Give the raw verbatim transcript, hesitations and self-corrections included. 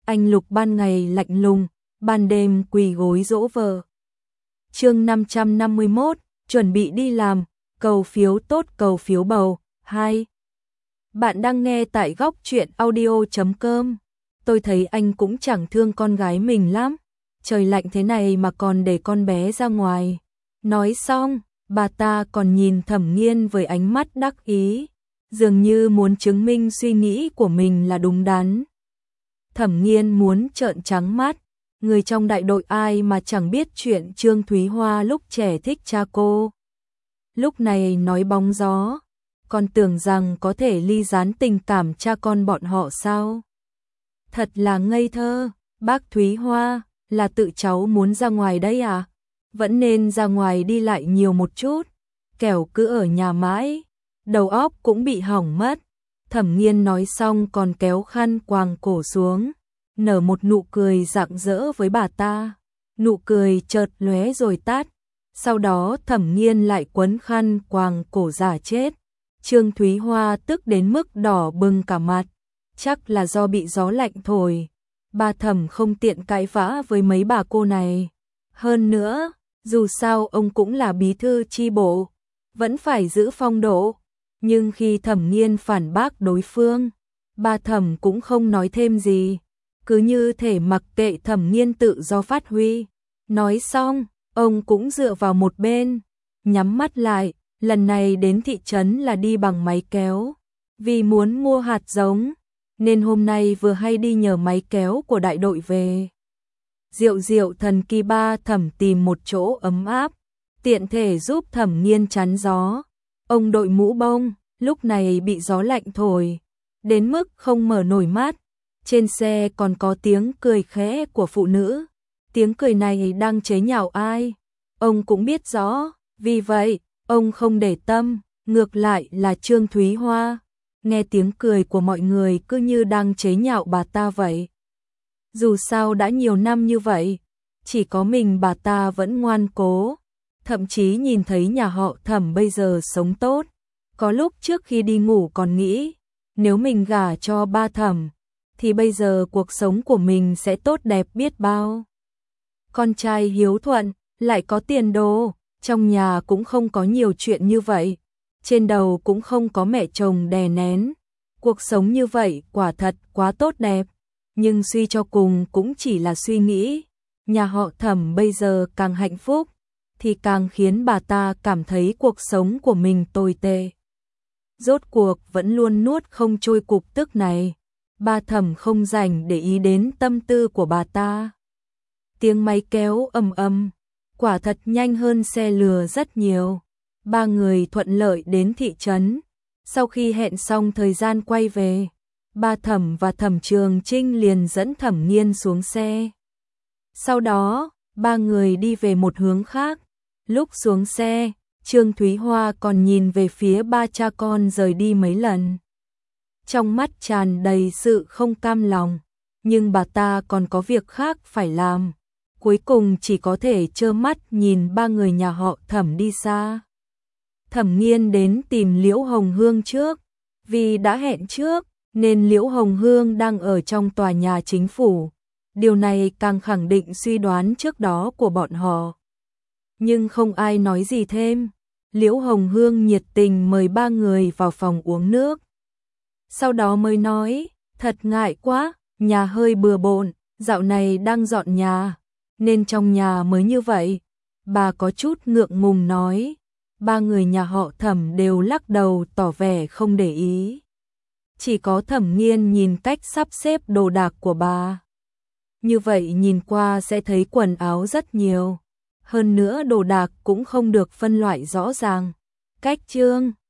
anh Lục ban ngày lạnh lùng, ban đêm quỳ gối dỗ vợ. Chương năm trăm năm mươi mốt, chuẩn bị đi làm, cầu phiếu tốt cầu phiếu bầu, hai. Bạn đang nghe tại góc truyện audio chấm com. Tôi thấy anh cũng chẳng thương con gái mình lắm. Trời lạnh thế này mà còn để con bé ra ngoài. Nói xong, bà ta còn nhìn Thẩm Nghiên với ánh mắt đắc ý, dường như muốn chứng minh suy nghĩ của mình là đúng đắn. Thẩm Nghiên muốn trợn trắng mắt, người trong đại đội ai mà chẳng biết chuyện Trương Thúy Hoa lúc trẻ thích cha cô. Lúc này nói bóng gió, còn tưởng rằng có thể ly gián tình cảm cha con bọn họ sao? Thật là ngây thơ, bác Thúy Hoa, là tự cháu muốn ra ngoài đấy à? Vẫn nên ra ngoài đi lại nhiều một chút, kẻo cứ ở nhà mãi, đầu óc cũng bị hỏng mất. Thẩm Nghiên nói xong còn kéo khăn quàng cổ xuống, nở một nụ cười rạng rỡ với bà ta. Nụ cười chợt lóe rồi tắt, sau đó Thẩm Nghiên lại quấn khăn quàng cổ giả chết. Trương Thúy Hoa tức đến mức đỏ bừng cả mặt, chắc là do bị gió lạnh thổi. Bà Thẩm không tiện cãi vã với mấy bà cô này. Hơn nữa, dù sao ông cũng là bí thư chi bộ, vẫn phải giữ phong độ. Nhưng khi Thẩm Nghiên phản bác đối phương, bà Thẩm cũng không nói thêm gì, cứ như thể mặc kệ Thẩm Nghiên tự do phát huy. Nói xong, ông cũng dựa vào một bên, nhắm mắt lại. Lần này đến thị trấn là đi bằng máy kéo, vì muốn mua hạt giống, nên hôm nay vừa hay đi nhờ máy kéo của đại đội về. Diệu diệu thần kỳ ba Thẩm tìm một chỗ ấm áp, tiện thể giúp Thẩm Nghiên chắn gió. Ông đội mũ bông, lúc này bị gió lạnh thổi, đến mức không mở nổi mắt. Trên xe còn có tiếng cười khẽ của phụ nữ, tiếng cười này đang chế nhạo ai, ông cũng biết rõ, vì vậy, ông không để tâm, ngược lại là Trương Thúy Hoa, nghe tiếng cười của mọi người cứ như đang chế nhạo bà ta vậy. Dù sao đã nhiều năm như vậy, chỉ có mình bà ta vẫn ngoan cố, thậm chí nhìn thấy nhà họ Thẩm bây giờ sống tốt. Có lúc trước khi đi ngủ còn nghĩ, nếu mình gả cho ba Thẩm, thì bây giờ cuộc sống của mình sẽ tốt đẹp biết bao. Con trai hiếu thuận, lại có tiền đồ, trong nhà cũng không có nhiều chuyện như vậy, trên đầu cũng không có mẹ chồng đè nén. Cuộc sống như vậy quả thật quá tốt đẹp, nhưng suy cho cùng cũng chỉ là suy nghĩ. Nhà họ Thẩm bây giờ càng hạnh phúc, thì càng khiến bà ta cảm thấy cuộc sống của mình tồi tệ. Rốt cuộc vẫn luôn nuốt không trôi cục tức này, bà Thẩm không rảnh để ý đến tâm tư của bà ta. Tiếng máy kéo ầm ầm, quả thật nhanh hơn xe lừa rất nhiều. Ba người thuận lợi đến thị trấn. Sau khi hẹn xong thời gian quay về, bà Thẩm và Thẩm Trường Trinh liền dẫn Thẩm Nghiên xuống xe. Sau đó, ba người đi về một hướng khác. Lúc xuống xe, Trương Thúy Hoa còn nhìn về phía ba cha con rời đi mấy lần. Trong mắt tràn đầy sự không cam lòng, nhưng bà ta còn có việc khác phải làm. Cuối cùng chỉ có thể trơ mắt nhìn ba người nhà họ Thẩm đi xa. Thẩm Nghiên đến tìm Liễu Hồng Hương trước, vì đã hẹn trước nên Liễu Hồng Hương đang ở trong tòa nhà chính phủ. Điều này càng khẳng định suy đoán trước đó của bọn họ. Nhưng không ai nói gì thêm. Liễu Hồng Hương nhiệt tình mời ba người vào phòng uống nước. Sau đó mới nói, thật ngại quá, nhà hơi bừa bộn, dạo này đang dọn nhà, nên trong nhà mới như vậy. Bà có chút ngượng ngùng nói. Ba người nhà họ Thẩm đều lắc đầu tỏ vẻ không để ý. Chỉ có Thẩm Nghiên nhìn cách sắp xếp đồ đạc của bà. Như vậy nhìn qua sẽ thấy quần áo rất nhiều. Hơn nữa đồ đạc cũng không được phân loại rõ ràng. Cách trương,